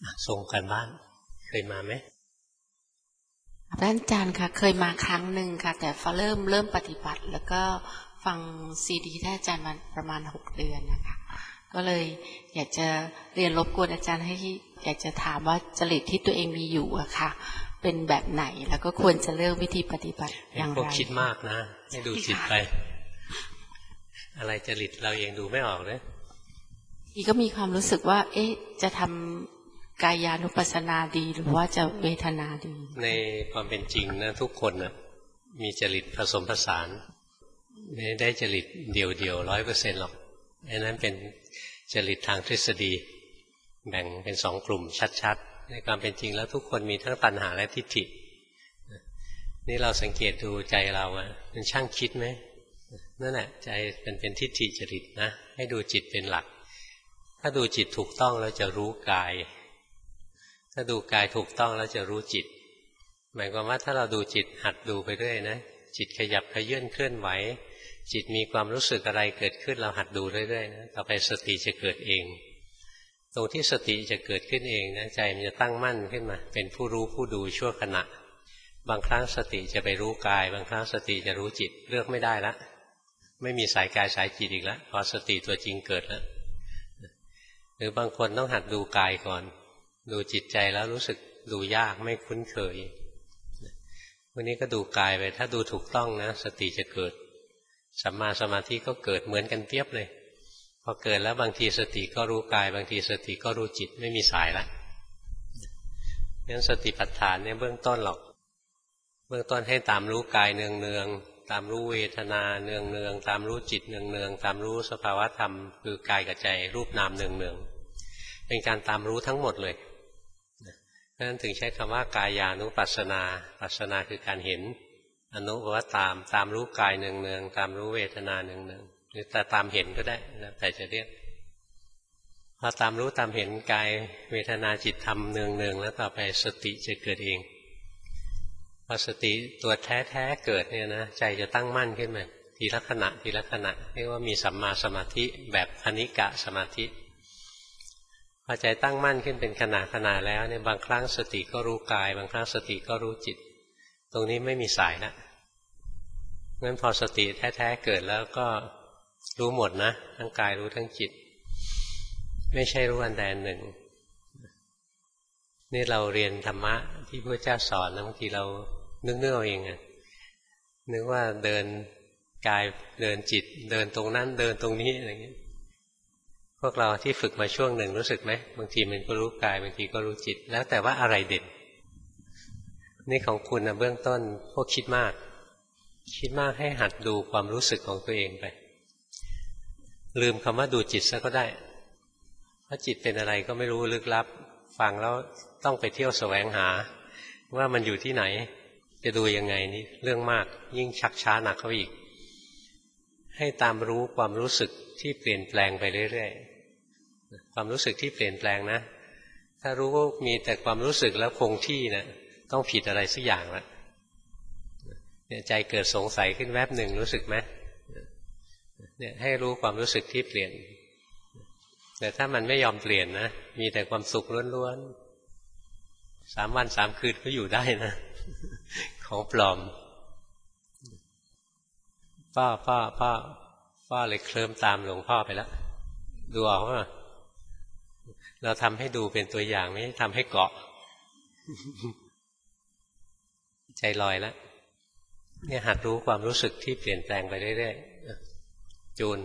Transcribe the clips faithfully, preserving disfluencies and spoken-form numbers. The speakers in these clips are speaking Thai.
ส่งกันบ้านเคยมาไหมพระอาจารย์ค่ะเคยมาครั้งหนึ่งค่ะแต่พอเริ่มเริ่มปฏิบัติแล้วก็ฟังซีดีท่านอาจารย์มาประมาณหกเดือนนะคะก็เลยอยากจะเรียนรบกวนอาจารย์ให้อยากจะถามว่าจริตที่ตัวเองมีอยู่อะค่ะเป็นแบบไหนแล้วก็ควรจะเลือกวิธีปฏิบัติอย่างไรพวกคิดมากนะให้ดูจิตไปอะไรจริตเราเองดูไม่ออกเลยทีก็มีความรู้สึกว่าเอ๊ะจะทำกายานุปัสสนาดีหรือว่าจะเวทนาดีในความเป็นจริงนะทุกคนนะมีจริตผสมผสานไม่ได้จริตเดี่ยวเดียวร้อยเปอร์เซ็นต์หรอกอันนั้นเป็นจริตทางทฤษฎีแบ่งเป็นสองกลุ่มชัดๆในความเป็นจริงแล้วทุกคนมีทั้งตัณหาและทิฏฐินี่เราสังเกตดูใจเราอะมันช่างคิดไหมนั่นแหละใจมันเป็นทิฏฐิจริตนะให้ดูจิตเป็นหลักถ้าดูจิตถูกต้องแล้วจะรู้กายถ้าดูกายถูกต้องแล้วจะรู้จิตหมายความว่าถ้าเราดูจิตหัดดูไปเรื่อยนะจิตขยับขยื่นเคลื่อนไหวจิตมีความรู้สึกอะไรเกิดขึ้นเราหัดดูเรื่อยๆนะต่อไปสติจะเกิดเองตรงที่สติจะเกิดขึ้นเองนะใจมันจะตั้งมั่นขึ้นมาเป็นผู้รู้ผู้ดูชั่วขณะบางครั้งสติจะไปรู้กายบางครั้งสติจะรู้จิตเลือกไม่ได้ละไม่มีสายกายสายจิตอีกแล้วพอสติตัวจริงเกิดแล้วหรือบางคนต้องหัดดูกายก่อนดูจิตใจแล้วรู้สึกดูยากไม่คุ้นเคยวันนี้ก็ดูกายไปถ้าดูถูกต้องนะสติจะเกิดสัมมาสมาธิก็เกิดเหมือนกันเปียบเลยพอเกิดแล้วบางทีสติก็รู้กายบางทีสติก็รู้จิตไม่มีสายละงั้นสติปัฏฐานเนี่ยเบื้องต้นหรอกเบื้องต้นให้ตามรู้กายเนืองๆตามรู้เวทนาเนืองๆตามรู้จิตเนืองๆตามรู้สภาวะธรรมคือกายกับใจรูปนามเนืองๆเป็นการตามรู้ทั้งหมดเลยเพราะฉะนั้นถึงใช้คำว่ากายานุปัสสนาปัสสนาคือการเห็นอนุแปลว่าตามตามรู้กายเนืองๆตามรู้เวทนาเนืองๆหรือแต่ตามเห็นก็ได้แล้วแต่จะเรียกพอตามรู้ตามเห็นกายเวทนาจิตธรรมเนืองๆแล้วต่อไปสติจะเกิดเองพอสติตัวแท้ๆเกิดเนี่ยนะใจจะตั้งมั่นขึ้นมาทีละขณะทีละขณะเรียกว่ามีสัมมาสมาธิแบบคณิกะสมาธิพอใจตั้งมั่นขึ้นเป็นขณะขณะแล้วเนี่ยบางครั้งสติก็รู้กายบางครั้งสติก็รู้จิตตรงนี้ไม่มีสายละงั้นพอสติแท้ๆเกิดแล้วก็รู้หมดนะทั้งกายรู้ทั้งจิตไม่ใช่รู้อันใดอันหนึ่งนี่เราเรียนธรรมะที่พระเจ้าสอนนะบางทีเรานึกเนื้อเองอะนึกว่าเดินกายเดินจิตเดินตรงนั้นเดินตรงนี้อะไรอย่างเงี้ยพวกเราที่ฝึกมาช่วงหนึ่งรู้สึกไหมบางทีมันก็รู้กายบางทีก็รู้จิตแล้วแต่ว่าอะไรเด่นนี่ของคุณนะเบื้องต้นพวกคิดมากคิดมากให้หัดดูความรู้สึกของตัวเองไปลืมคำว่าดูจิตซะก็ได้เพราะจิตเป็นอะไรก็ไม่รู้ลึกลับฟังแล้วต้องไปเที่ยวแสวงหาว่ามันอยู่ที่ไหนจะดูยังไงนี่เรื่องมากยิ่งชักช้าหนักเข้าอีกให้ตามรู้ความรู้สึกที่เปลี่ยนแปลงไปเรื่อยๆความรู้สึกที่เปลี่ยนแปลงนะถ้ารู้ว่ามีแต่ความรู้สึกแล้วคงที่นะต้องผิดอะไรสักอย่างละเนี่ยใจเกิดสงสัยขึ้นแวบหนึ่งรู้สึกไหมเนี่ยให้รู้ความรู้สึกที่เปลี่ยนแต่ถ้ามันไม่ยอมเปลี่ยนนะมีแต่ความสุขล้วนๆสามวันสามคืนก็อยู่ได้นะของปลอมป้าป้าป้าป้าเลยเคลิ้มตามหลวงพ่อไปแล้วดูออกว่าเราทำให้ดูเป็นตัวอย่างไม่ทำให้เกาะใจลอยแล้วเนี่ยหัดรู้ความรู้สึกที่เปลี่ยนแปลงไปเรื่อยๆจูน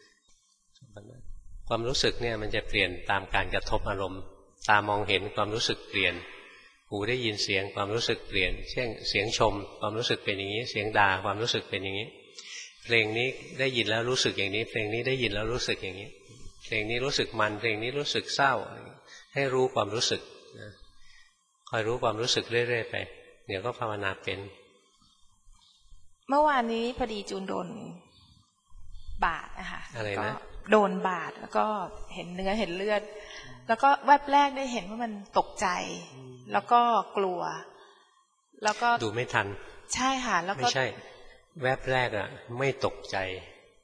ความรู้สึกเนี่ยมันจะเปลี่ยนตามการกระทบอารมณ์ตามองเห็นความรู้สึกเปลี่ยนหูได้ยินเสียงความรู้สึกเปลี่ยนเช่นเสียงชมความรู้สึกเป็นอย่างนี้เสียงด่าความรู้สึกเป็นอย่างนี้เพลงนี้ได้ยินแล้วรู้สึกอย่างนี้เพลงนี้ได้ยินแล้วรู้สึกอย่างนี้เพลงนี้รู้สึกมันเพลงนี้รู้สึกเศร้าให้รู้ความรู้สึกคอยรู้ความรู้สึกเรื่อยๆไปเดี๋ยวก็ภาวนาเป็นเมื่อวานนี้พอดีจูนโดนบาดนะคะอะไรนะโดนบาดแล้วก็เห็นเนื้อเห็นเลือดแล้วก็แวบแรกได้เห็นว่ามันตกใจแล้วก็กลัวแล้วก็ดูไม่ทันใช่ค่ะแล้วก็ไม่ใช่แวบแรกอ่ะไม่ตกใจ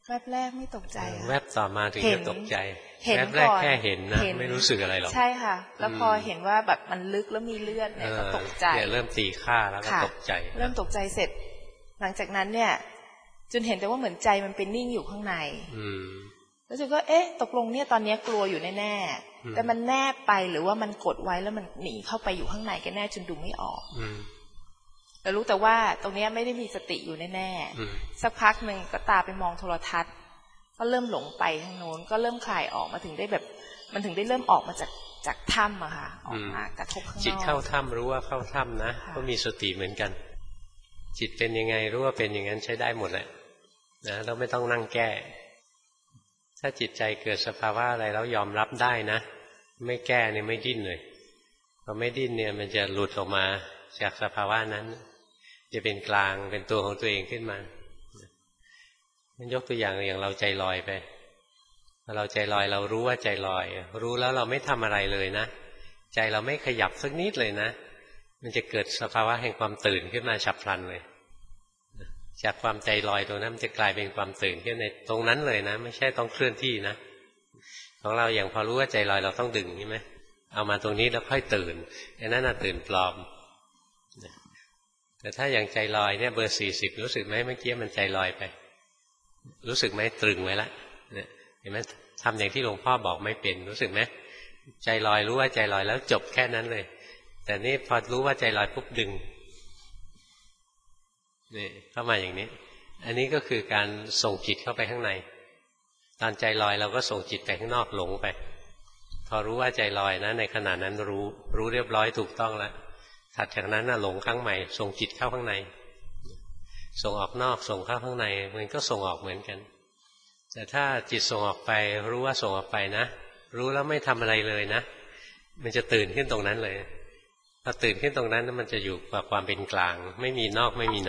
แวบแรกไม่ตกใจค่ะแวบต่อมาถึงจะตกใจแวบแรกแค่เห็นนะไม่รู้สึกอะไรหรอกใช่ค่ะแล้วพอเห็นว่าแบบมันลึกแล้วมีเลือดเนี่ยก็ตกใจเนี่ยเริ่มตีค่าแล้วก็ตกใจเริ่มตกใจเสร็จหลังจากนั้นเนี่ยจนเห็นแต่ว่าเหมือนใจมันเป็นนิ่งอยู่ข้างในแล้วจุนก็เอ๊ะตกลงเนี่ยตอนนี้กลัวอยู่แน่ๆแต่มันแนบไปหรือว่ามันกดไว้แล้วมันหนีเข้าไปอยู่ข้างในกันแน่จนดูไม่ออกแต่รู้แต่ว่าตรงนี้ไม่ได้มีสติอยู่แน่ๆสักพักหนึ่งก็ตาไปมองโทรทัศน์ก็เริ่มหลงไปทางโน้นก็เริ่มคลายออกมาถึงได้แบบมันถึงได้เริ่มออกมาจากจากถ้ำอะค่ะออกมากระทบข้างนอกจิตเข้าถ้ำรู้ว่าเข้าถ้ำนะก็มีสติเหมือนกันจิตเป็นยังไงรู้ว่าเป็นอย่างนั้นใช้ได้หมดแหละนะเราไม่ต้องนั่งแก้ถ้าจิตใจเกิดสภาวะอะไรแล้วยอมรับได้นะไม่แก้เนี่ยไม่ดิ้นเลยพอไม่ดิ้นเนี่ยมันจะหลุดออกมาจากสภาวะนั้นจะเป็นกลางเป็นตัวของตัวเองขึ้นมามันยกตัวอย่างอย่างเราใจลอยไปพอเราใจลอยเรารู้ว่าใจลอยรู้แล้วเราไม่ทำอะไรเลยนะใจเราไม่ขยับสักนิดเลยนะมันจะเกิดสภาวะแห่งความตื่นขึ้นมาฉับพลันเลยจากความใจลอยตรงนั้นมันจะกลายเป็นความตื่นขึ้นในตรงนั้นเลยนะไม่ใช่ต้องเคลื่อนที่นะของเราอย่างพอรู้ว่าใจลอยเราต้องดึงใช่ไหมเอามาตรงนี้แล้วค่อยตื่นอันนั้นน่ะตื่นปลอมแต่ถ้าอย่างใจลอยเนี่ยเบอร์สี่สิบรู้สึกไหมเมื่อกี้มันใจลอยไปรู้สึกไหมตรึงไว้ละเนี่ยเห็นไหมทำอย่างที่หลวงพ่อบอกไม่เป็นรู้สึกไหมใจลอยรู้ว่าใจลอยแล้วจบแค่นั้นเลยแต่นี่พอรู้ว่าใจลอยปุ๊บดึงนี่เข้ามาอย่างนี้อันนี้ก็คือการส่งจิตเข้าไปข้างในตอนใจลอยเราก็ส่งจิตไปข้างนอกหลงไปพอรู้ว่าใจลอยนะในขณะนั้นรู้รู้เรียบร้อยถูกต้องแล้วถัดจากนั้นน่ะหลงครั้งใหม่ส่งจิตเข้าข้างในส่งออกนอกส่งเข้าข้างในมันก็ส่งออกเหมือนกันแต่ถ้าจิตส่งออกไปรู้ว่าส่งออกไปนะรู้แล้วไม่ทำอะไรเลยนะมันจะตื่นขึ้นตรงนั้นเลยพอตื่นขึ้นตรงนั้นมันจะอยู่กับความเป็นกลางไม่มีนอกไม่มีใน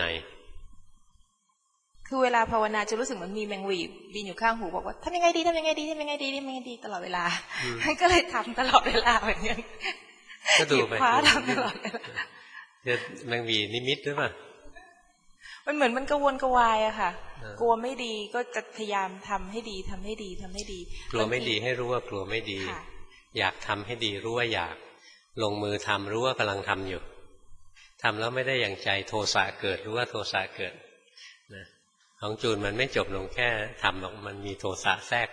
คือเวลาภาวนาจะรู้สึกเหมือนมีแมงวีบินอยู่ข้างหูบอกว่าทำยังไงดีทำยังไงดีทำยังไงดีทำยังไงดีตลอดเวลาก็เลยทำตลอดเวลาเหมือนกันก็ดูไปทำตลอดเวลาแมงวีนิมิตหรือเปล่ามันเหมือนมันกระวนกระวายอะค่ะกลัวไม่ดีก็จะพยายามทำให้ดีทำให้ดีทำให้ดีกลัวไม่ดีให้รู้ว่ากลัวไม่ดีอยากทำให้ดีรู้ว่าอยากลงมือทำรู้ว่ากำลังทำอยู่ทำแล้วไม่ได้อย่างใจโทสะเกิดรู้ว่าโทสะเกิดนะของจูนมันไม่จบลงแค่ทำหรอกมันมีโทสะแทรก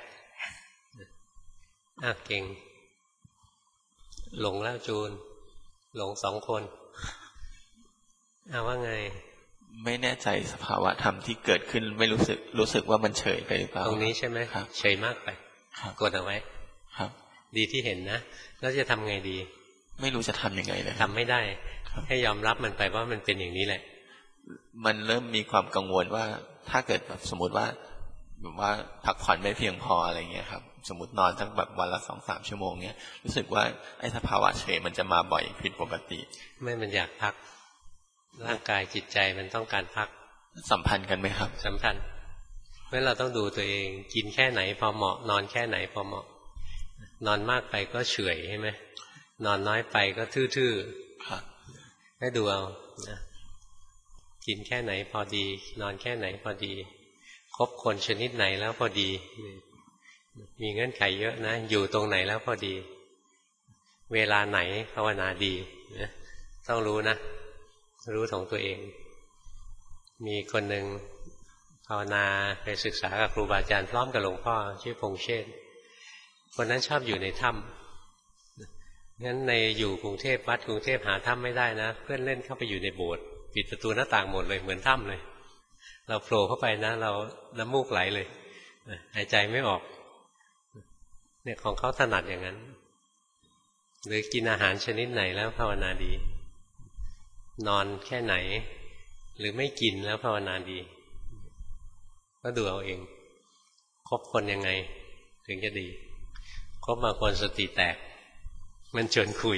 อ่ะเก่งหลงแล้วจูนหลงสองคนเอาว่าไงไม่แน่ใจสภาวะธรรมที่เกิดขึ้นไม่รู้สึกรู้สึกว่ามันเฉยไปหรือเปล่าตรงนี้ใช่ไหมครับเฉยมากไปกดเอาไว้ครับดีที่เห็นนะแล้วจะทำไงดีไม่รู้จะทำยังไงเลยทำไม่ได้ให้ยอมรับมันไปว่ามันเป็นอย่างนี้แหละมันเริ่มมีความกังวลว่าถ้าเกิดแบบสมมติว่าแบบว่าพักผ่อนไม่เพียงพออะไรเงี้ยครับสมมตินอนสักแบบวันละสองสามชั่วโมงเนี้ยรู้สึกว่าไอ้สภาวะเฉยมันจะมาบ่อยผิดปกติไม่มันอยากพักร่างกายจิตใจมันต้องการพักสัมพันธ์กันไหมครับสัมพันธ์เพราะเราต้องดูตัวเองกินแค่ไหนพอเหมาะนอนแค่ไหนพอเหมาะนอนมากไปก็เฉื่อยใช่ไหมนอนน้อยไปก็ทื่อๆให้ดูเอานะกินแค่ไหนพอดีนอนแค่ไหนพอดีคบคนชนิดไหนแล้วพอดีมีเงื่อนไขเยอะนะอยู่ตรงไหนแล้วพอดีเวลาไหนภาวนาดีนะต้องรู้นะรู้ของตัวเองมีคนหนึ่งภาวนาไปศึกษากับครูบาอาจารย์พร้อมกับหลวงพ่อชื่อพงษ์เชษฐ์คนนั้นชอบอยู่ในถ้ำงั้นในอยู่กรุงเทพวัดกรุงเทพหาถ้ำไม่ได้นะเพื่อนเล่นเข้าไปอยู่ในโบสถ์ปิดประตูหน้าต่างหมดเลยเหมือนถ้ำเลยเราโผล่เข้าไปนะเราน้ำมูกไหลเลยหายใจไม่ออกเนี่ยของเขาถนัดอย่างนั้นหรือกินอาหารชนิดไหนแล้วภาวนาดีนอนแค่ไหนหรือไม่กินแล้วภาวนาดีก็ดูเอาเองคบคนยังไงถึงจะดีคบบางคนสติแตกมันชวนคุย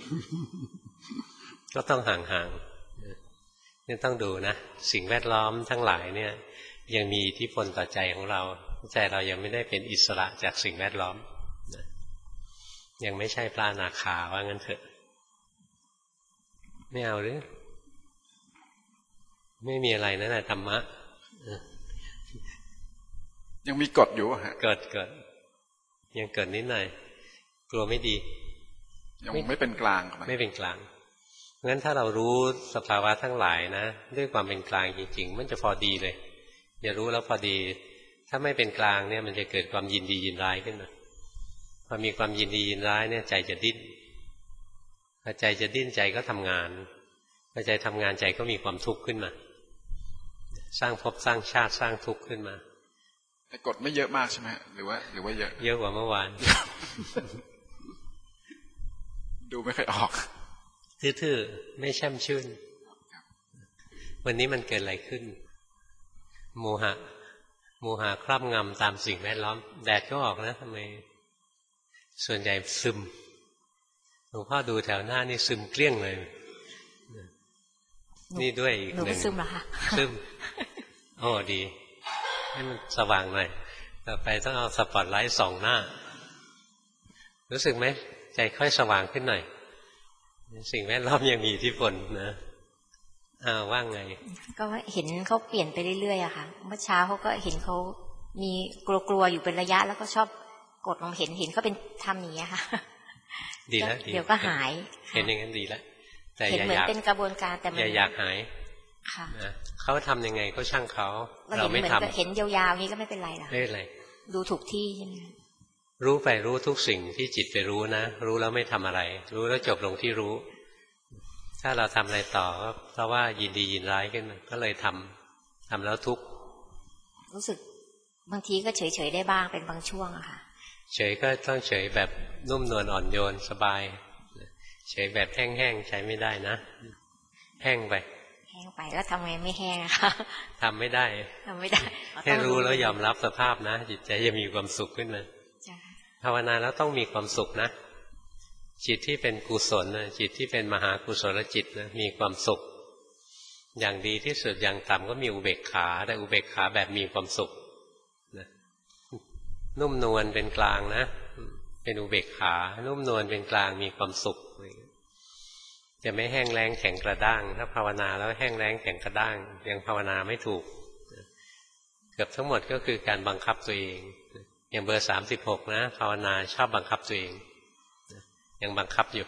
ก็ต้องห่างๆนี่ต้องดูนะสิ่งแวดล้อมทั้งหลายเนี่ยยังมีอิทธิพลต่อใจของเราใจเรายังไม่ได้เป็นอิสระจากสิ่งแวดล้อมยังไม่ใช่พระอนาคาว่างั้นเถอะไม่เอาหรือไม่มีอะไรนั่นแหละธรรมะยังมีกฎอยู่ฮะเกิดเกิดยังเกิดนิดหน่อยกลัวไม่ดียังไม่เป็นกลางไม่เป็นกลางงั้นถ้าเรารู้สภาวะทั้งหลายนะด้วยความเป็นกลางจริงๆมันจะพอดีเลยอย่ารู้แล้วพอดีถ้าไม่เป็นกลางเนี่ยมันจะเกิดความยินดียินร้ายขึ้นมาพอมีความยินดียินร้ายเนี่ยใจจะดิ้นพอใจจะดิ้นใจก็ทำงานพอใจทำงานใจก็มีความทุกข์ขึ้นมาสร้างภพสร้างชาติสร้างทุกข์ขึ้นมาแต่กฎไม่เยอะมากใช่ไหมหรือว่าหรือว่าเยอะเยอะกว่าเมื่อวานดูไม่ค่อยออกทื่อๆไม่แช่มชื่นวันนี้มันเกิดอะไรขึ้นโมหะโมหะครอบงำตามสิ่งแวดล้อมแดดก็ออกนะทำไมส่วนใหญ่ซึมหลวงพ่อดูแถวหน้านี่ซึมเกลี้ยงเลยนี่ด้วยอีกหนึ่งซึมเหรอคะซึมโอ้ดีให้มันสว่างหน่อยต่อไปต้องเอาสปอตไลท์ส่องหน้ารู้สึกไหมใจค่อยสว่างขึ้นหน่อยสิ่งแวดล้อมยังมีอิทธิพลนะอ้าวว่างไงก็เห็นเขาเปลี่ยนไปเรื่อยๆอะค่ะเมื่อเช้าเขาก็เห็นเขามีกลัวๆอยู่เป็นระยะแล้วก็ชอบกดลงเห็นเห็นเขาเป็นทำอย่างนี้ค่ะดีแล้วเดี๋ยวก็หายเห็นอย่างนั้นดีแล้วแต่อย่าอยากเป็นกระบวนการแต่อย่าอยากหายค่ะเขาทำยังไงก็ช่างเขาเราไม่ทำเห็นยาวๆนี้ก็ไม่เป็นไรหรอกไม่เป็นไรดูถูกที่ใช่ไหมรู้ไปรู้ทุกสิ่งที่จิตไปรู้นะรู้แล้วไม่ทำอะไรรู้แล้วจบลงที่รู้ถ้าเราทำอะไรต่อก็เพราะว่ายินดียินร้ายขึ้นก็เลยทำทำแล้วทุกข์รู้สึกบางทีก็เฉยๆได้บ้างเป็นบางช่วงอะค่ะเฉยก็ต้องเฉยแบบนุ่มนวลอ่อนโยนสบายเฉยแบบแห้งๆใช้ไม่ได้นะแห้งไปแห้งไปแล้วทำไงไม่แห้งอะคะทำไม่ได้ทำไม่ได้แค่รู้แล้วยอมรับสภาพนะจิตใจจะมีความสุขขึ้นมาภาวนาแล้วต้องมีความสุขนะจิตที่เป็นกุศลนะจิตที่เป็นมหากุศลจิตนะมีความสุขอย่างดีที่สุดอย่างต่ำก็มีอุเบกขาแต่อุเบกขาแบบมีความสุขนะนุ่มนวลเป็นกลางนะเป็นอุเบกขานุ่มนวลเป็นกลางมีความสุขจะไม่แห้งแล้งแข็งกระด้างถ้าภาวนาแล้วแห้งแล้งแข็งกระด้างยังภาวนาไม่ถูกเกือบทั้งหมดก็คือการบังคับตัวเองอย่างเบอร์สามสิบหกนะภาวนาชอบบังคับตัวเองยังบังคับอยู่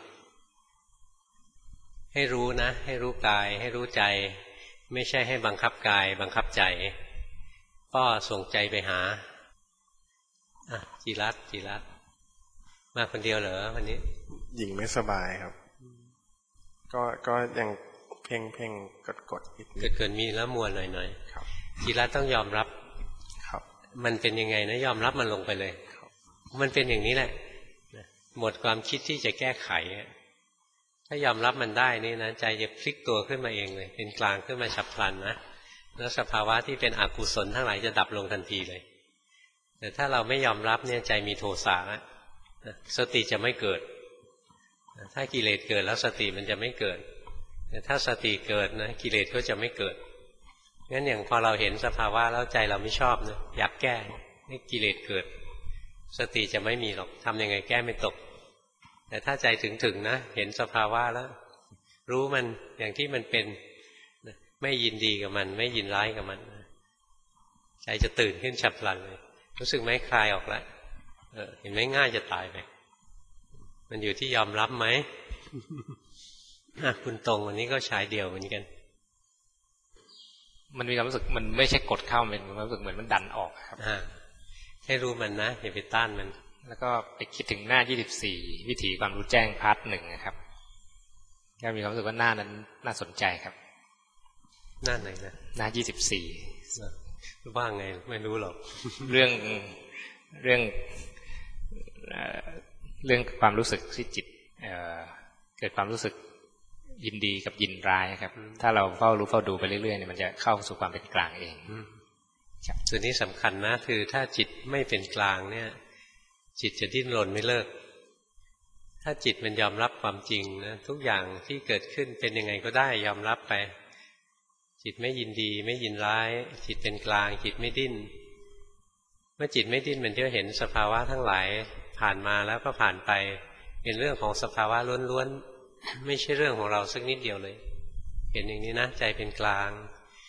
ให้รู้นะให้รู้กายให้รู้ใจไม่ใช่ให้บังคับกายบังคับใจพ่อส่งใจไปหาอ่ะจิรัตน์จิรัตน์มาคนเดียวเหรอวันนี้หญิงไม่สบายครับก็ก็ยังเพ่งเพ่งกดกดเกิดเกิดมีแล้วมัวหน่อยหน่อยจิรัตน์ต้องยอมรับครับมันเป็นยังไงนะยอมรับมันลงไปเลยมันเป็นอย่างนี้แหละหมดความคิดที่จะแก้ไขถ้ายอมรับมันได้นี่นะใจจะพลิกตัวขึ้นมาเองเลยเป็นกลางขึ้นมาฉับพลันนะแล้วสภาวะที่เป็นอกุศลทั้งหลายจะดับลงทันทีเลยแต่ถ้าเราไม่ยอมรับเนี่ยใจมีโทสะนะสติจะไม่เกิดถ้ากิเลสเกิดแล้วสติมันจะไม่เกิดแต่ถ้าสติเกิดนะกิเลสก็จะไม่เกิดงั้นอย่างพอเราเห็นสภาวะแล้วใจเราไม่ชอบนะอยากแก้ให้กิเลสเกิดสติจะไม่มีหรอกทำยังไงแก้ไม่ตกแต่ถ้าใจถึงๆนะเห็นสภาวะแล้วรู้มันอย่างที่มันเป็นไม่ยินดีกับมันไม่ยินร้ายกับมันใจจะตื่นขึ้นฉับพลันเลยรู้สึกไหมคลายออกแล้วเออเห็นไหมง่ายจะตายไปมันอยู่ที่ยอมรับไหมคุณตรงวันนี้ก็ฉายเดี่ยวเหมือนกันมันมีความรู้สึกมันไม่ใช่กดเข้ามันมันรู้สึกเหมือนมันดันออกครับให้รู้มันนะอย่าไปต้านมันแล้วก็ไปคิดถึงหน้ายี่สิบสี่วิถีความรู้แจ้งพาร์ทหนึ่งนะครับก็มีความรู้สึกว่าหน้านั้นน่าสนใจครับหน้าไหนนะหน้ายี่สิบสี่ว่าไงไม่รู้หรอกเรื่องเรื่องเรื่องความรู้สึกที่จิตเกิดความรู้สึกยินดีกับยินร้ายครับถ้าเราเฝ้ารู้เฝ้าดูไปเรื่อยๆเนี่ยมันจะเข้าสู่ความเป็นกลางเองส่วนนี้สำคัญนะคือถ้าจิตไม่เป็นกลางเนี่ยจิตจะดิ้นรนไม่เลิกถ้าจิตมันยอมรับความจริงนะทุกอย่างที่เกิดขึ้นเป็นยังไงก็ได้ยอมรับไปจิตไม่ยินดีไม่ยินร้ายจิตเป็นกลางจิตไม่ดิ้นเมื่อจิตไม่ดิ้นมันจะเห็นสภาวะทั้งหลายผ่านมาแล้วก็ผ่านไปเป็นเรื่องของสภาวะล้วนๆไม่ใช่เรื่องของเราสักนิดเดียวเลยเห็นอย่างนี้นะใจเป็นกลาง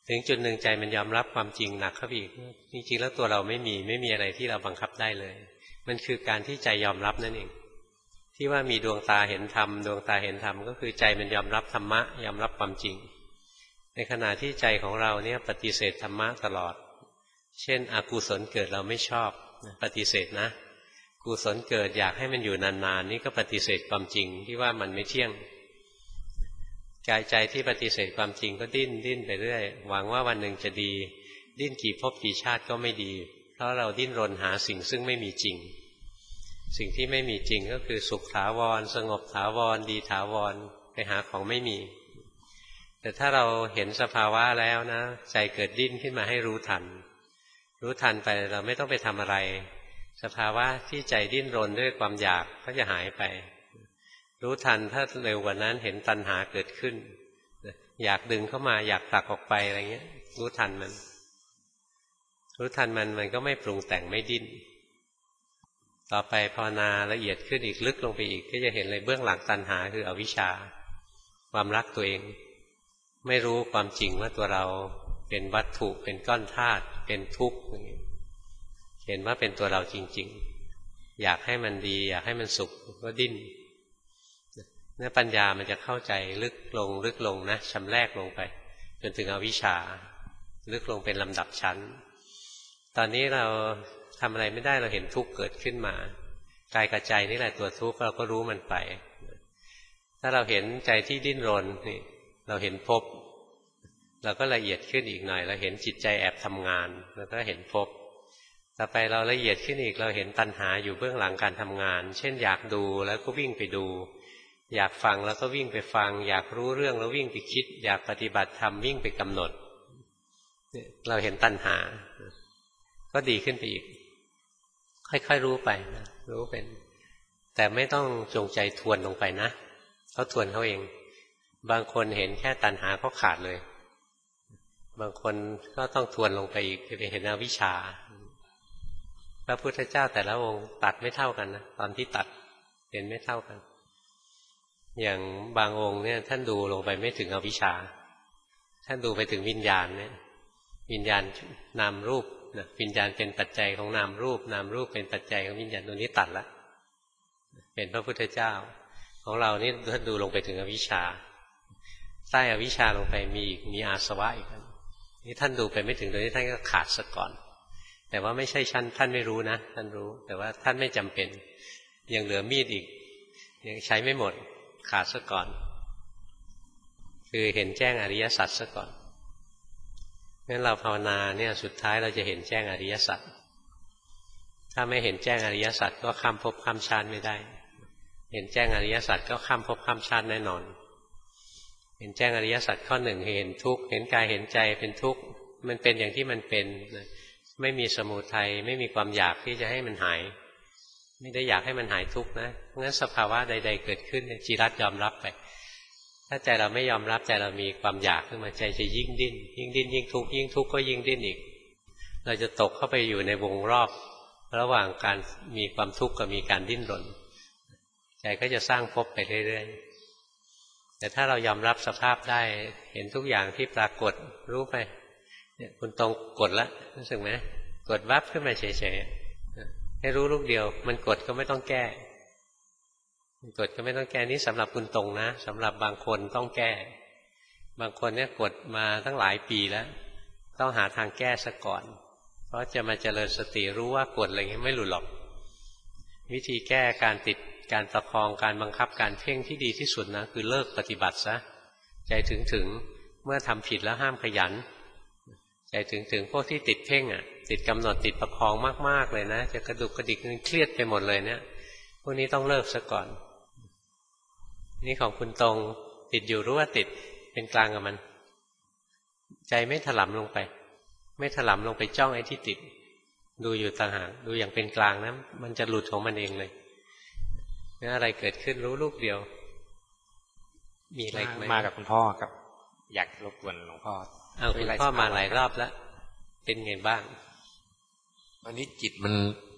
ถึงจุดหนึ่งใจมันยอมรับความจริงหนักเข้าไปอีกจริงๆแล้วตัวเราไม่มีไม่มีอะไรที่เราบังคับได้เลยมันคือการที่ใจยอมรับนั่นเองที่ว่ามีดวงตาเห็นธรรมดวงตาเห็นธรรมก็คือใจมันยอมรับธรรมะยอมรับความจริงในขณะที่ใจของเราเนี่ยปฏิเสธธรรมะตลอดเช่นอกุศลเกิดเราไม่ชอบปฏิเสธนะกุศลเกิดอยากให้มันอยู่นานๆนี่ก็ปฏิเสธความจริงที่ว่ามันไม่เที่ยงใจใจที่ปฏิเสธความจริงก็ดิ้นดิ้นไปเรื่อยหวังว่าวันหนึ่งจะดีดิ้นกี่ภพกี่ชาติก็ไม่ดีเพราะเราดิ้นรนหาสิ่งซึ่งไม่มีจริงสิ่งที่ไม่มีจริงก็คือสุขถาวรสงบถาวรดีถาวรไปหาของไม่มีแต่ถ้าเราเห็นสภาวะแล้วนะใจเกิดดิ้นขึ้นมาให้รู้ทันรู้ทันไปเราไม่ต้องไปทำอะไรสภาวะที่ใจดิ้นรนด้วยความอยากก็จะหายไปรู้ทันถ้าเร็วกว่านั้นเห็นตัณหาเกิดขึ้นอยากดึงเข้ามาอยากผลักออกไปอะไรเงี้ยรู้ทันมันรู้ทันมันมันก็ไม่ปรุงแต่งไม่ดิ้นต่อไปภาวนาละเอียดขึ้นอีกลึกลงไปอีกก็จะเห็นเลยเบื้องหลังตัณหาคืออวิชชาความรักตัวเองไม่รู้ความจริงว่าตัวเราเป็นวัตถุเป็นก้อนธาตุเป็นทุกข์เห็นว่าเป็นตัวเราจริงๆอยากให้มันดีอยากให้มันสุขก็ดิ้นเนื้อปัญญามันจะเข้าใจลึกลงลึกลงนะชำแรกลงไปจนถึงอวิชชาลึกลงเป็นลำดับชั้นตอนนี้เราทำอะไรไม่ได้เราเห็นทุกข์เกิดขึ้นมากายกับใจนี่แหละตัวทุกข์เราก็รู้มันไปถ้าเราเห็นใจที่ดิ้นรนนี่เราเห็นภพเราก็ละเอียดขึ้นอีกหน่อยเราเห็นจิตใจแอบทำงานแล้วก็เห็นภพต่อไปเราละเอียดขึ้นอีกเราเห็นตัณหาอยู่เบื้องหลังการทำงานเช่นอยากดูแล้วก็วิ่งไปดูอยากฟังแล้วก็วิ่งไปฟังอยากรู้เรื่องแล้ววิ่งไปคิดอยากปฏิบัติธรรมวิ่งไปกำหนดเราเห็นตัณหาก็ดีขึ้นไปอีกค่อยๆรู้ไปนะรู้เป็นแต่ไม่ต้องจงใจทวนลงไปนะเขาทวนเขาเองบางคนเห็นแค่ตัณหาก็ขาดเลยบางคนก็ต้องทวนลงไปอีกไปเห็นอวิชชาพระพุทธเจ้าแต่ละองค์ตัดไม่เท่ากันนะตอนที่ตัดเห็นไม่เท่ากันอย่างบางองค์เนี่ยท่านดูลงไปไม่ถึงอวิชชาท่านดูไปถึงวิญญาณเนี่ยวิญญาณนามรูปนะวิญญาณเป็นปัจจัยของนามรูปนามรูปเป็นปัจจัยของวิญญาณตัวนี้ตัดละเป็นพระพุทธเจ้าของเรานี่ท่านดูลงไปถึงอวิชชาใต้อวิชชาลงไปมีอีกมีอาสวะอีกนี่ท่านดูไปไม่ถึงตรงนี้ท่านก็ขาดซะก่อนแต่ว่าไม่ใช่ชั้นท่านไม่รู้นะท่านรู้แต่ว่าท่านไม่จำเป็นยังเหลือมีดอีกยังใช้ไม่หมดขาดซะก่อนคือเห็นแจ้งอริยสัจซะก่อนงั้นเราภาวนาเนี่ยสุดท้ายเราจะเห็นแจ้งอริยสัจถ้าไม่เห็นแจ้งอริยสัจก็ข้ามภพข้ามชาติไม่ได้เห็นแจ้งอริยสัจก็ข้ามภพข้ามชาติแน่นอนเห็นแจ้งอริยสัจข้อหนึ่งเห็นทุกข์เห็นกายเห็นใจเป็นทุกข์มันเป็นอย่างที่มันเป็นไม่มีสมุทัยไม่มีความอยากที่จะให้มันหายไม่ได้อยากให้มันหายทุกข์นะเพราะงั้นสภาวะใดๆเกิดขึ้นจิรัตยอมรับไปถ้าใจเราไม่ยอมรับใจเรามีความอยากขึ้นมาใจจะยิ่งดิ้นยิ่งดิ้นยิ่งทุกข์ยิ่งทุกข์ก็ยิ่งดิ้นอีกเราจะตกเข้าไปอยู่ในวงรอบระหว่างการมีความทุกข์กับมีการดิ้นรนใจก็จะสร้างภพไปเรื่อยๆแต่ถ้าเรายอมรับสภาพได้เห็นทุกอย่างที่ปรากฏรู้ไปเนี่ยคุณตรงกดแล้วรู้สึกไหมกดวับขึ้นมาเฉยๆให้รู้ลูกเดียวมันกดก็ไม่ต้องแก้มันกดก็ไม่ต้องแก้นี่สำหรับคุณตรงนะสำหรับบางคนต้องแก้บางคนเนี่ยกดมาตั้งหลายปีแล้วต้องหาทางแก้ซะก่อนเพราะจะมาเจริญสติรู้ว่ากดอะไรเงี้ยไม่หลุดหรอกวิธีแก้การติดการประคองการบังคับการเพ่งที่ดีที่สุดนะคือเลิกปฏิบัติซะใจถึงถึงเมื่อทำผิดแล้วห้ามขยันใจถึงถึงพวกที่ติดเพ่งอ่ะติดกำหนดติดประคองมากๆเลยนะจะกระดุกกระดิกเครียดไปหมดเลยเนี่ยพวกนี้ต้องเลิกซะก่อนนี่ของคุณตรงติดอยู่รู้ว่าติดเป็นกลางกับมันใจไม่ถลำลงไปไม่ถลำลงไปจ้องไอ้ที่ติดดูอยู่ต่างหากดูอย่างเป็นกลางนะมันจะหลุดของมันเองเลยนี่อะไรเกิดขึ้นรู้ลูกเดียวมีอะไรไหมมากับคุณพ่อครับอยากรบกวนหลวงพ่อเอาคุณพ่อมาหลายรอบแล้วเป็นไงบ้างวันนี้จิตมัน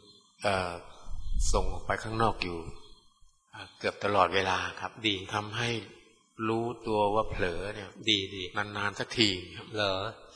ส่งออกไปข้างนอกอยู่เกือบตลอดเวลาครับดีทำให้รู้ตัวว่าเผลอเนี่ยดีดีนานๆสักทีเหรอ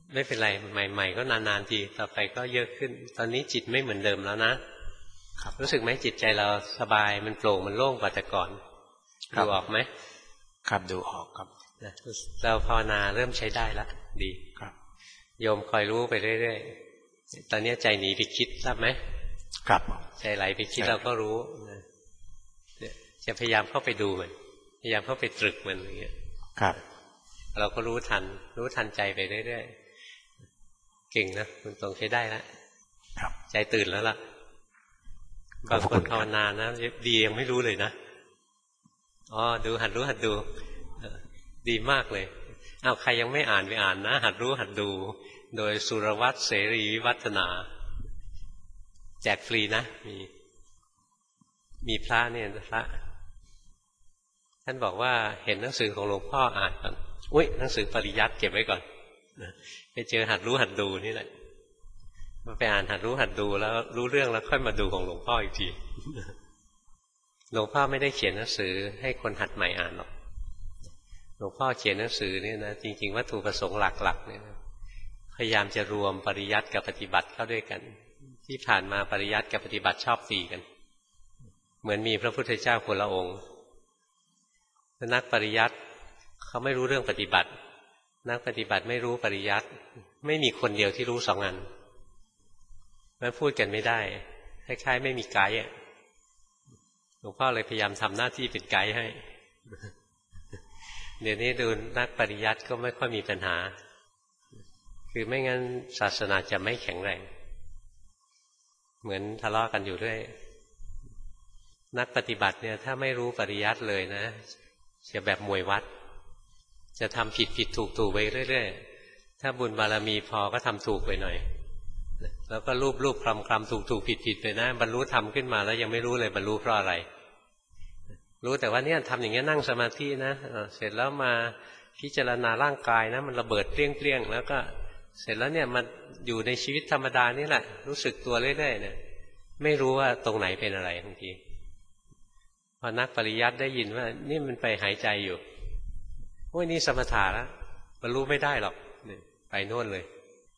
ไม่เป็นไรใหม่ๆก็นานๆทีต่อไปก็เยอะขึ้นตอนนี้จิตไม่เหมือนเดิมแล้วนะครับรู้สึกไหมจิตใจเราสบายมันโปร่งมันโล่งกว่าแต่ก่อนดูออกไหมครับดูออกครับเราภาวนาเริ่มใช้ได้แล้วดีครับโยมคอยรู้ไปเรื่อยๆตอนนี้ใจหนีไปคิดทราบไหมครับใจไหลไปคิดเราก็รู้จะพยายามเข้าไปดูมันพยายามเข้าไปตรึกมันอย่างเงี้ยครับเราก็รู้ทันรู้ทันใจไปเรื่อยๆเก่งนะคุณตรงใช้ได้แล้วใจตื่นแล้วล่ะบางคนภาวนานะดียังไม่รู้เลยนะอ๋อดูหัดรู้หัดดูดีมากเลยอ้าวใครยังไม่อ่านไปอ่านนะหัดรู้หัดดูโดยสุรวัตรเสรีวิวัฒนาแจกฟรีนะมีมีพระเนี่ยพระท่านบอกว่าเห็นหนังสือของหลวงพ่ออ่านก่อนอุ้ยหนังสือปริยัติเก็บไว้ก่อนไปเจอหัดรู้หัดดูนี่แหละมาไปอ่านหัดรู้หัดดูแล้วรู้เรื่องแล้วค่อยมาดูของหลวงพ่ออีกทีหลวงพ่อไม่ได้เขียนหนังสือให้คนหัดใหม่อ่านหรอกหลวงพ่อเขียนหนังสือเนี่ยนะจริงๆวัตถุประสงค์หลักๆเนี่ยนะพยายามจะรวมปริยัติกับปฏิบัติเข้าด้วยกันที่ผ่านมาปริยัติกับปฏิบัติชอบตีกันเหมือนมีพระพุทธเจ้าคนละองค์นักปริยัติเขาไม่รู้เรื่องปฏิบัตินักปฏิบัติไม่รู้ปริยัติไม่มีคนเดียวที่รู้สองอันมันพูดกันไม่ได้คล้ายๆไม่มีไกด์หลวงพ่อเลยพยายามทำหน้าที่เป็นไกด์ให้เดี๋ยวนี้ดูนักปริยัติก็ไม่ค่อยมีปัญหาคือไม่งั้นศาสนาจะไม่แข็งแรงเหมือนทะเลาะกันอยู่ด้วยนักปฏิบัติเนี่ยถ้าไม่รู้ปริยัติเลยนะจะแบบมวยวัดจะทำผิดผิดถูกถูกไปเรื่อยๆถ้าบุญบารมีพอก็ทำถูกไปหน่อยแล้วก็รูปรูปคลำคลำถูกถูกผิดผิดไปนะบรรลุธรรมขึ้นมาแล้วยังไม่รู้เลยบรรลุเพราะอะไรรู้แต่ว่าเนี่ยทำอย่างเงี้ยนั่งสมาธินะเสร็จแล้วมาพิจารณาร่างกายนะมันระเบิดเปรี้ยงๆแล้วก็เสร็จแล้วเนี่ยมันอยู่ในชีวิตธรรมดานี่แหละรู้สึกตัวเรื่อยๆเนี่ยไม่รู้ว่าตรงไหนเป็นอะไรบางทีพอนักปริยัติได้ยินว่านี่มันไปหายใจอยู่โอ้ยนี่สมถะแล้วบรรลุไม่ได้หรอกไปโน่นเลย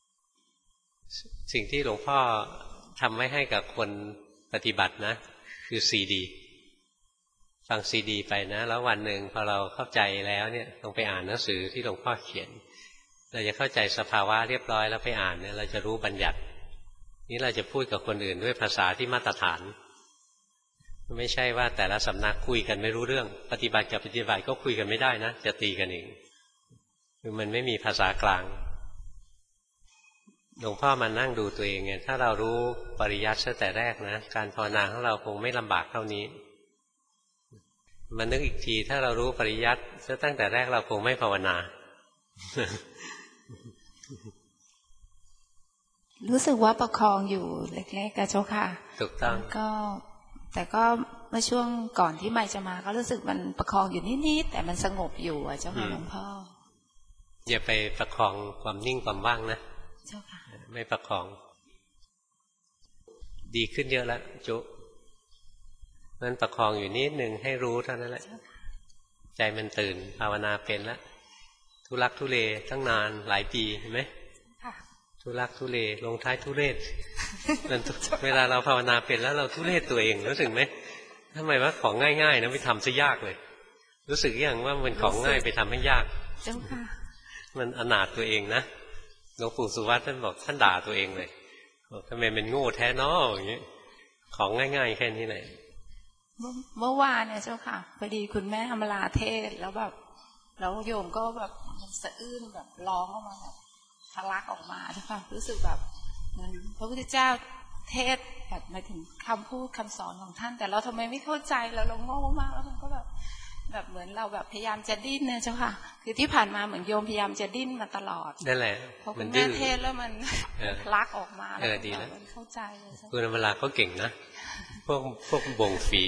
สิ่งที่หลวงพ่อทำไว้ให้กับคนปฏิบัตินะคือซีดีฟังซีดีไปนะแล้ววันหนึ่งพอเราเข้าใจแล้วเนี่ยต้องไปอ่านหนังสือที่หลวงพ่อเขียนเราจะเข้าใจสภาวะเรียบร้อยแล้วไปอ่านเนี่ยเราจะรู้บัญญัตินี้เราจะพูดกับคนอื่นด้วยภาษาที่มาตรฐานไม่ใช่ว่าแต่ละสำนักคุยกันไม่รู้เรื่องปฏิบัติกับปฏิบัติก็คุยกันไม่ได้นะจะตีกันเองคือมันไม่มีภาษากลางหลวงพ่อมานั่งดูตัวเองไงถ้าเรารู้ปริยัติตั้งแต่แรกนะการภาวนาของเราคงไม่ลำบากเท่านี้มานึกอีกทีถ้าเรารู้ปริยัติตั้งแต่แรกเราคงไม่ภาวนารู้สึกว่าประคองอยู่เล็กๆกับเจ้าค่ะถูกต้องก็แต่ก็เมื่อช่วงก่อนที่ไม่จะมาก็รู้สึกมันประคองอยู่นิดๆแต่มันสงบอยู่อ่ะเจ้าค่ะหลวงพ่ออย่าไปประคองความนิ่งความว่างนะเจ้าค่ะไม่ประคองดีขึ้นเยอะแล้วจุมันประคองอยู่นิดนึงให้รู้เท่านั้นแหละใจมันตื่นภาวนาเป็นแล้วทุลักทุเลตั้งนานหลายปีเห็นไหมทุลักทุเลลงท้ายทุเรศมันเวลาเราภาวนาเป็นแล้วเราทุเรศตัวเองรู้สึกไหมทำไมว่าของง่ายๆนะไปทำซะยากเลยรู้สึกอย่างว่ามันของง่ายไปทำให้ยากเจ้าค่ะมันอนาถตัวเองนะหลวงปู่สุวัตท่านบอกท่านด่าตัวเองเลยบอกทำไมเป็นโง่แท้น้ออย่างนี้ของง่ายๆแค่นี้แหละเมื่อวานเนี่ยเจ้าค่ะพอดีคุณแม่อมราเทศแล้วแบบแล้วโยมก็แบบสะอื้นแบบร้องออกมาแบบทะลักออกมาเจ้าค่ะรู้สึกแบบพระพุทธเจ้าเทศแบบหมายถึงคำพูดคำสอนของท่านแต่เราทำไมไม่เข้าใจแล้วเราโง่มากแล้วมันก็แบบแบบเหมือนเราแบบพยายามจะดิ้นเนี่ยเจ้าค่ะคือที่ผ่านมาเหมือนโยมพยายามจะดิ้นมาตลอดนั่นแหละพอคุณแม่เทศแล้วมันลักออกมาแล้วมันเข้าใจเลยคุณอมราเขาเก่งนะพวกพวกบ่งฝี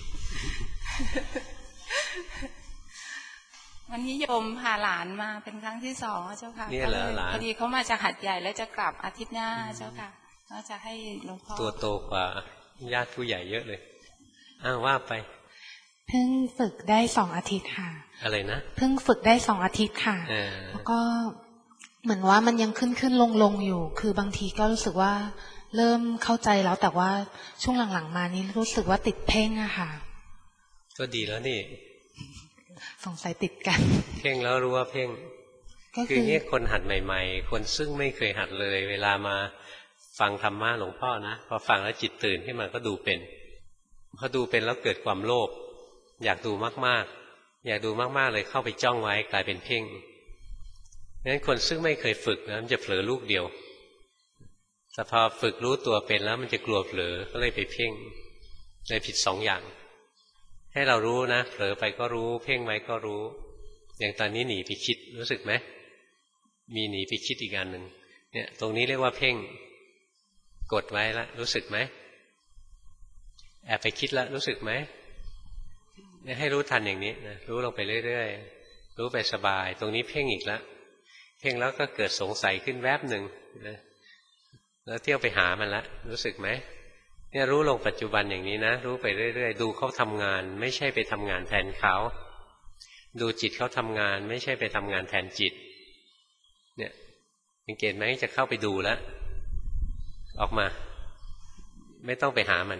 วันนี้โยมพาหลานมาเป็นครั้งที่สองเจ้าค่ะนี่เหรอหลานพอดีเขามาจากหัดใหญ่แล้วจะกลับอาทิตย์หน้าเจ้าค่ะก็จะให้หลวงพ่อตัวโตกว่าญาติผู้ใหญ่เยอะเลยอ้าวว่าไปเพิ่งฝึกได้สองอาทิตย์ค่ะอะไรนะเพิ่งฝึกได้สองอาทิตย์ค่ะแล้วก็เหมือนว่ามันยังขึ้นขึ้นลงลงอยู่คือบางทีก็รู้สึกว่าเริ่มเข้าใจแล้วแต่ว่าช่วงหลังๆมานี้รู้สึกว่าติดเพ่งอะค่ะก็ดีแล้วนี่สงสัยติดกันเพ่งแล้วรู้ว่าเพ่งคือเนี่ยคนหัดใหม่ๆคนซึ่งไม่เคยหัดเลยเวลามาฟังธรรมะหลวงพ่อนะพอฟังแล้วจิตตื่นขึ้นมาก็ดูเป็นพอดูเป็นแล้วเกิดความโลภอยากดูมากๆอยากดูมากๆเลยเข้าไปจ้องไว้กลายเป็นเพ่งงั้นคนซึ่งไม่เคยฝึกนะมันจะเผลอลูกเดียวแต่พอฝึกรู้ตัวเป็นแล้วมันจะกลัวเผลอก็เลยไปเพ่งเลยผิดสองอย่างให้เรารู้นะเผลอไปก็รู้เพ่งไว้ก็รู้อย่างตอนนี้หนีไปคิดรู้สึกไหมมีหนีไปคิดอีกอันหนึ่งเนี่ยตรงนี้เรียกว่าเพ่งกดไว้แล้วรู้สึกไหมแอบไปคิดแล้วรู้สึกไหมเนี่ยให้รู้ทันอย่างนี้นะรู้ลงไปเรื่อยๆรู้ไปสบายตรงนี้เพ่งอีกแล้วเพ่งแล้วก็เกิดสงสัยขึ้นแวบหนึ่งนะแล้วเที่ยวไปหามันละรู้สึกไหมเนี่ยรู้ลงปัจจุบันอย่างนี้นะรู้ไปเรื่อยๆดูเขาทำงานไม่ใช่ไปทำงานแทนเขาดูจิตเขาทำงานไม่ใช่ไปทำงานแทนจิตเนี่ยสังเกตไหมจะเข้าไปดูแล้วออกมาไม่ต้องไปหามัน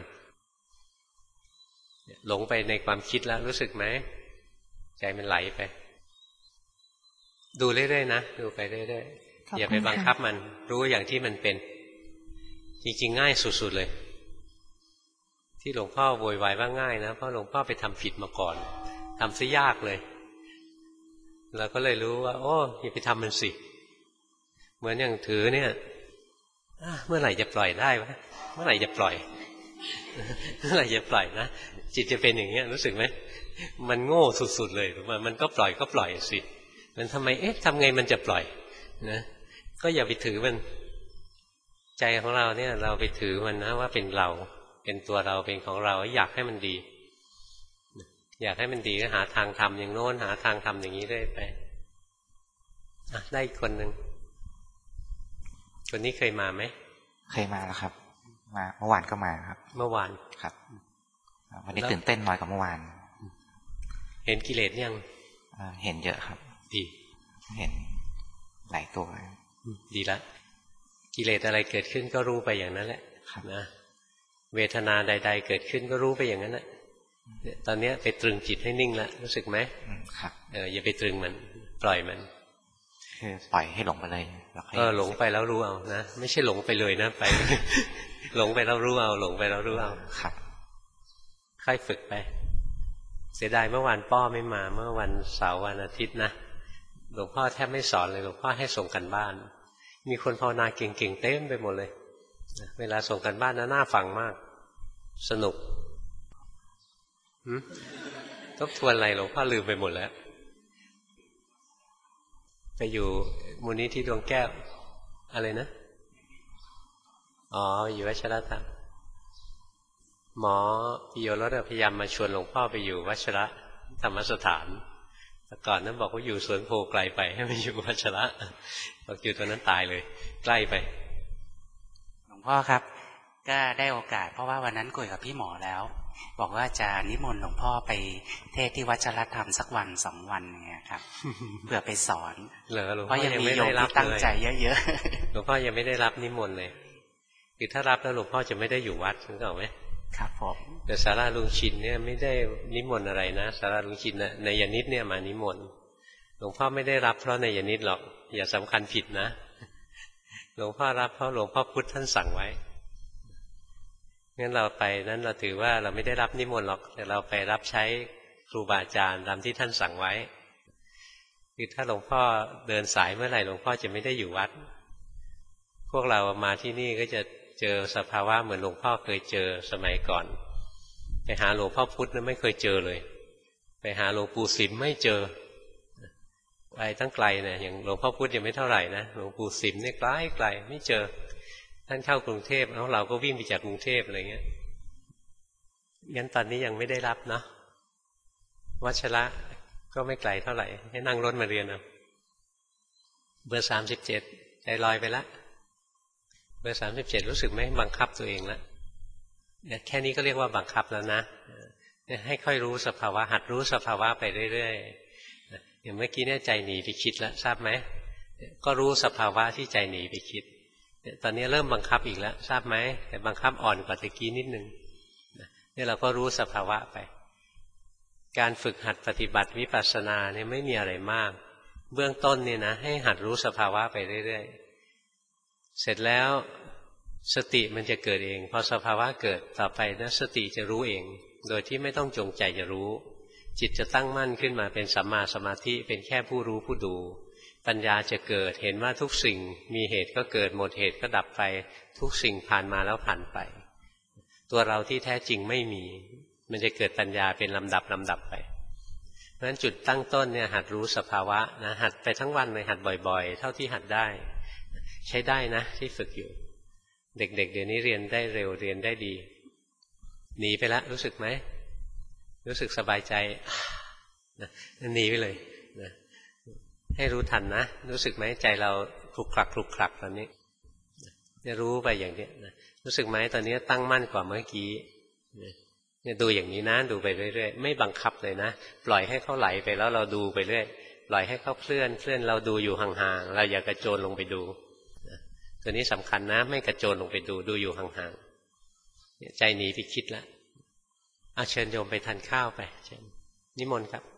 หลงไปในความคิดแล้วรู้สึกไหมใจมันไหลไปดูเรื่อยๆนะดูไปเรื่อยๆอย่าไปบังคับมันรู้อย่างที่มันเป็นจริงๆง่ายสุดๆเลยที่หลวงพ่อโวยวายว่าง่ายนะเพราะหลวงพ่อไปทำผิดมาก่อนทำซะยากเลยเราก็เลยรู้ว่าโอ้อย่าไปทำมันสิเหมือนอย่างถือเนี่ยเมื่อไหร่จะปล่อยได้วะเมื่อไหร่จะปล่อยเมื่อไหร่จะปล่อยนะจิตจะเป็นอย่างเงี้ยรู้สึกไหมมันโง่สุดๆเลยมันมันก็ปล่อยก็ปล่อยสิมันทำไมเอ๊ะทำไงมันจะปล่อยนะก็อย่าไปถือมันใจของเราเนี่ยเราไปถือมันนะว่าเป็นเราเป็นตัวเราเป็นของเราอยากให้มันดีอยากให้มันดีก็หาทางทำอย่างโน้นหาทางทำอย่างนี้เรื่อยไปได้คนหนึ่งคนนี้เคยมาไหมเคยมาแล้วครับมาเมื่อวานก็มาครับเมื่อวานครับวันนี้ตื่นเต้นน้อยกว่าเมื่อวานเห็นกิเลสยังเห็นเยอะครับดีเห็นหลายตัวดีละกิเลสอะไรเกิดขึ้นก็รู้ไปอย่างนั้นแหละนะเวทนาใดๆเกิดขึ้นก็รู้ไปอย่างนั้นแหละตอนนี้ไปตรึงจิตให้นิ่งแล้วรู้สึกไหมครับเอออย่าไปตรึงมันปล่อยมันคือปล่อยให้หลงไปเลยเออหลงไปแล้วรู้เอานะไม่ใช่หลงไปเลยนะไปหลงไปแล้วรู้เอาหลงไปแล้วรู้เอาครับค่อยฝึกไปเสียดายเมื่อวานป้อไม่มาเมื่อวันเสาร์วันอาทิตย์นะหลวงพ่อแทบไม่สอนเลยหลวงพ่อให้ส่งกันบ้านมีคนภาวนาเก่งๆเต็มไปหมดเลยเวลาส่งกันบ้านน่าฟังมากสนุกทบทวนอะไรหลวงพ่อลืมไปหมดแล้วไปอยู่มูลนิธิดวงแก้วอะไรนะอ๋ออยู่วัชรธรรมหมอปิโยรสพยายามมาชวนหลวงพ่อไปอยู่วัชระธรรมสถานแต่ก่อนนั้นบอกว่าอยู่สวนโพไกลไปให้ไปอยู่วัชระบอกอยู่ตอนนั้นตายเลยใกล้ไปหลวงพ่อครับก็ได้โอกาสเพราะว่าวันนั้นคุยกับพี่หมอแล้วบอกว่าจะนิมนต์หลวงพ่อไปเทศที่วัชรธรรมสักวันสองวันเนี่ยครับเพื่อไปสอนเพราะยังมีโยมที่ตั้งใจเยอะๆหลวงพ่อยังไม่ได้รับนิมนต์เลยคือถ้ารับแล้วหลวงพ่อจะไม่ได้อยู่วัดนึกออกไหมครับผมแต่สาราลุงชินเนี่ยไม่ได้นิมนต์อะไรนะสาราลุงชินในยานิดเนี่ยมานิมนต์หลวงพ่อไม่ได้รับเพราะในยานิดหรอกอย่าสำคัญผิดนะหลวงพ่อรับเพราะหลวงพ่อพุทธท่านสั่งไว้งั้นเราไปนั้นเราถือว่าเราไม่ได้รับนิมนต์หรอกแต่เราไปรับใช้ครูบาอาจารย์ตามที่ท่านสั่งไว้คือถ้าหลวงพ่อเดินสายเมื่อไหร่หลวงพ่อจะไม่ได้อยู่วัดพวกเรามาที่นี่ก็จะเจอสภาวะเหมือนหลวงพ่อเคยเจอสมัยก่อนไปหาหลวงพ่อพุธนั้นไม่เคยเจอเลยไปหาหลวงปู่สิมไม่เจอไปตั้งไกลนะอย่างหลวงพ่อพุธยังไม่เท่าไหร่นะหลวงปู่สิมเนี่ยไกลไกลไม่เจอท่านเข้ากรุงเทพแล้วเราก็วิ่งไปจากกรุงเทพอะไรเงี้ยงั้นตอนนี้ยังไม่ได้รับเนาะวัชระก็ไม่ไกลเท่าไหร่ให้นั่งรถมาเรียนเอาเบอร์สามสิบเจ็ดใจลอยไปละเบอร์สามสิบเจ็ดรู้สึกไหมบังคับตัวเองแล้วเนี่ยแค่นี้ก็เรียกว่าบังคับแล้วนะให้ค่อยรู้สภาวะหัดรู้สภาวะไปเรื่อยๆอย่างเมื่อกี้เนี่ยใจหนีไปคิดแล้วทราบไหมก็รู้สภาวะที่ใจหนีไปคิดตอนนี้เริ่มบังคับอีกแล้วทราบไหมแต่บังคับอ่อนกว่าตะกี้นิดนึงนี่เราก็รู้สภาวะไปการฝึกหัดปฏิบัติวิปัสสนาเนี่ยไม่มีอะไรมากเบื้องต้นเนี่ยนะให้หัดรู้สภาวะไปเรื่อยๆเสร็จแล้วสติมันจะเกิดเองพอสภาวะเกิดต่อไปนะสติจะรู้เองโดยที่ไม่ต้องจงใจจะรู้จิตจะตั้งมั่นขึ้นมาเป็นสัมมาสมาธิเป็นแค่ผู้รู้ผู้ดูปัญญาจะเกิดเห็นว่าทุกสิ่งมีเหตุก็เกิดหมดเหตุก็ดับไปทุกสิ่งผ่านมาแล้วผ่านไปตัวเราที่แท้จริงไม่มีมันจะเกิดปัญญาเป็นลำดับลำดับไปเพราะฉะนั้นจุดตั้งต้นเนี่ยหัดรู้สภาวะนะหัดไปทั้งวันเลยหัดบ่อยๆเท่าที่หัดได้ใช้ได้นะที่ฝึกอยู่เด็กๆ เ, เดี๋ยวนี้เรียนได้เร็วเรียนได้ดีหนีไปแล้วรู้สึกไหมรู้สึกสบายใจนะหนีไปเลยนะให้รู้ทันนะรู้สึกไหมใจเราคลุกคลักคลุกคลักตอนนี้จะรู้ไปอย่างนี้นะรู้สึกไหมตอนนี้ตั้งมั่นกว่าเมื่อกี้เนี่ยดูอย่างนี้นะดูไปเรื่อยๆไม่บังคับเลยนะปล่อยให้เขาไหลไปแล้วเราดูไปเรื่อยปล่อยให้เขาเคลื่อนเคลื่อนเราดูอยู่ห่างๆเราอย่ากระโจนลงไปดูตัวนี้สำคัญนะไม่กระโจนลงไปดูดูอยู่ห่างๆใจหนีไปคิดแล้วอาเชิญโยมไปทานข้าวไปเชิญนิมนต์ครับ